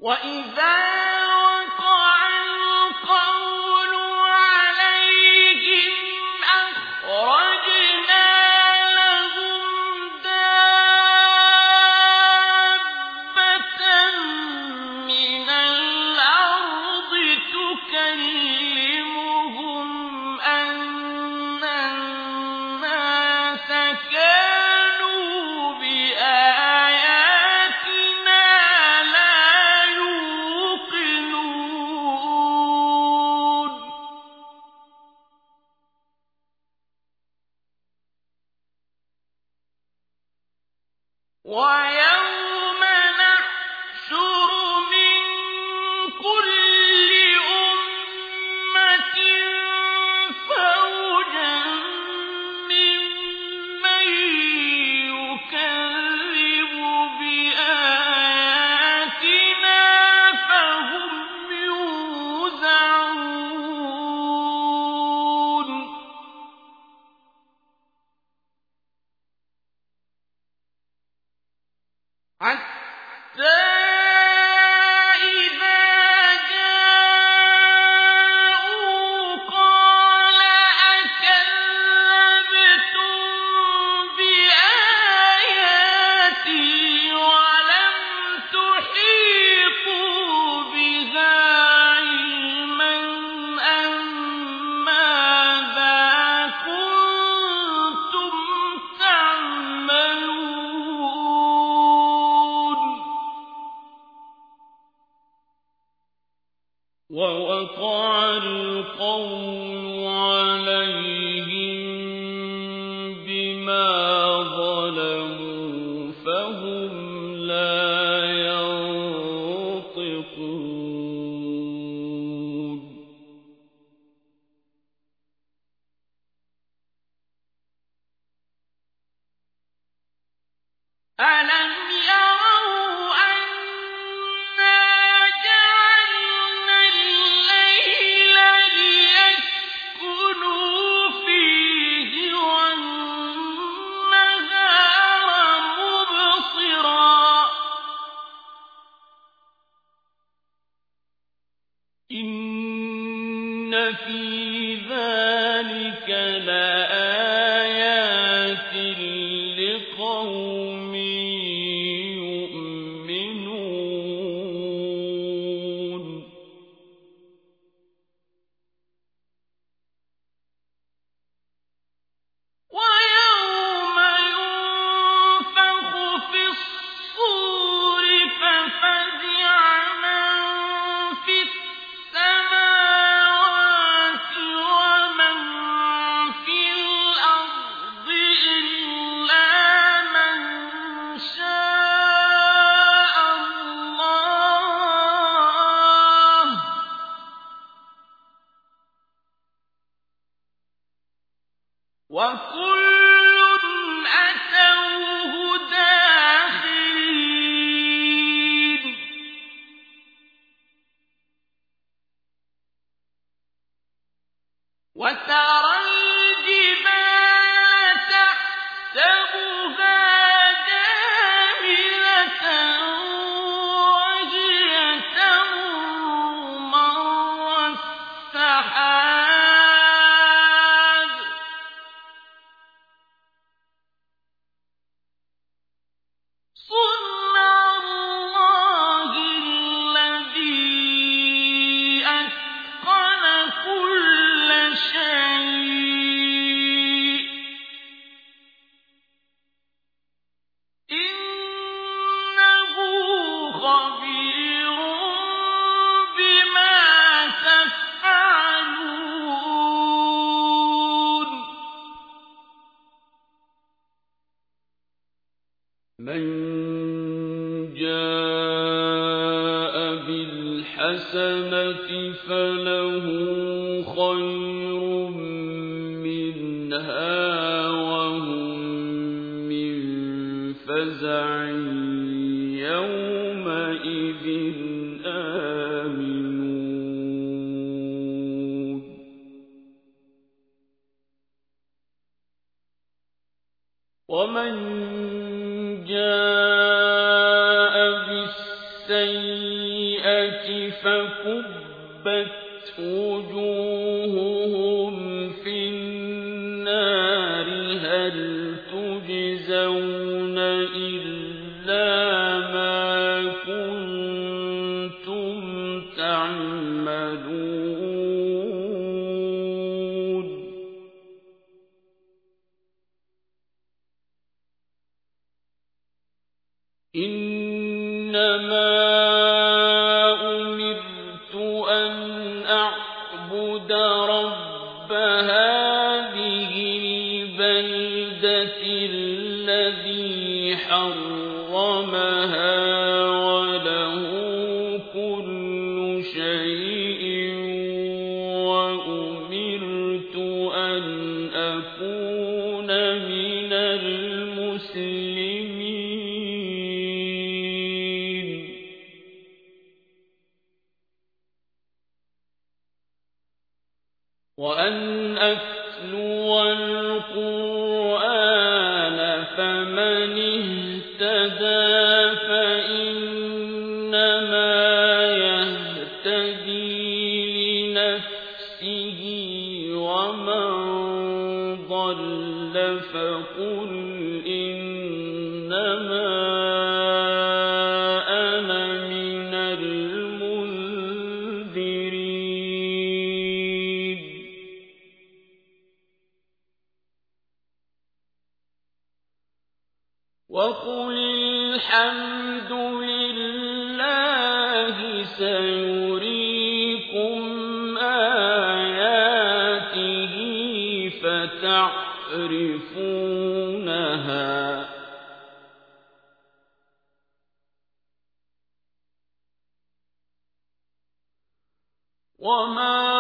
وَإِذَا وَقَعَ الْقَوْلُ عَلَيْهِمْ أَخْرَجْنَا لَهُمْ دَابَّةً مِّنَ الْأَرْضِ تُكَلِّمُهُمْ أَنَّ النَّاسَ كَانُوا بِآيَاتِنَا لَا يُوقِنُونَ وَيَوْمَ نَحْشُرُ مِن كُلِّ أُمَّةٍ فَوْجًا مِّمَّن يُكَذِّبُ بِآيَاتِنَا فَهُمْ يُوزَعُونَ حَتَّى إِذَا جَاءُوا قَالَ أَكَذَّبْتُم بِآيَاتِي وَلَمْ تُحِيطُوا بِهَا عِلْمًا أَمَّاذَا كُنتُمْ تَعْمَلُونَ وَوَقَعَ الْقَوْلُ عَلَيْهِم بِمَا ظَلَمُوا فَهُمْ لَا يَنطِقُونَ أَلَمْ يَرَوْا أَنَّا جَعَلْنَا اللَّيْلَ لِيَسْكُنُوا فِيهِ وَالنَّهَارَ مُبْصِرًا إِنَّ فِي ذَلِكَ لَآيَاتٍ لِقَوْمٍ يُؤْمِنُونَ وَيَوْمَ يُنفَخُ فِي الصُّورِ فَفَزِعَ مَن فِي السَّمَاوَاتِ وَمَن فِي الْأَرْضِ إِلَّا مَن شَاءَ اللَّهُ ۚ وَكُلٌّ أَتَوْهُ دَاخِرِينَ وَتَرَى الْجِبَالَ تَحْسَبُهَا جَامِدَةً وَهِيَ تَمُرُّ مَرَّ السَّحَابِ ۚ صُنْعَ اللَّهِ الَّذِي أَتْقَنَ كُلَّ شَيْءٍ ۚ إِنَّهُ خَبِيرٌ بِمَا تَفْعَلُونَ مَن جَاءَ بِالْحَسَنَةِ فَلَهُ خَيْرٌ مِّنْهَا وَهُم مِّن فَزَعٍ يَوْمَئِذٍ آمِنُونَ وَمَن جَاءَ بِالسَّيِّئَةِ السيئة فكبت وجوههم في النار هل تجزون إلا ما كنتم تعملون إنما أمرت أن أعبد رب هذه البلدة الذي حرمها وله كل شيء وأمرت أن أكون من المسلمين وأن أتلو القرآن فمن اهتدى فإنما يهتدي لنفسه ومن ضل فقل إنما أنا من المنذرين وقل الحمد لله سيريكم آياته فتعرفونها وما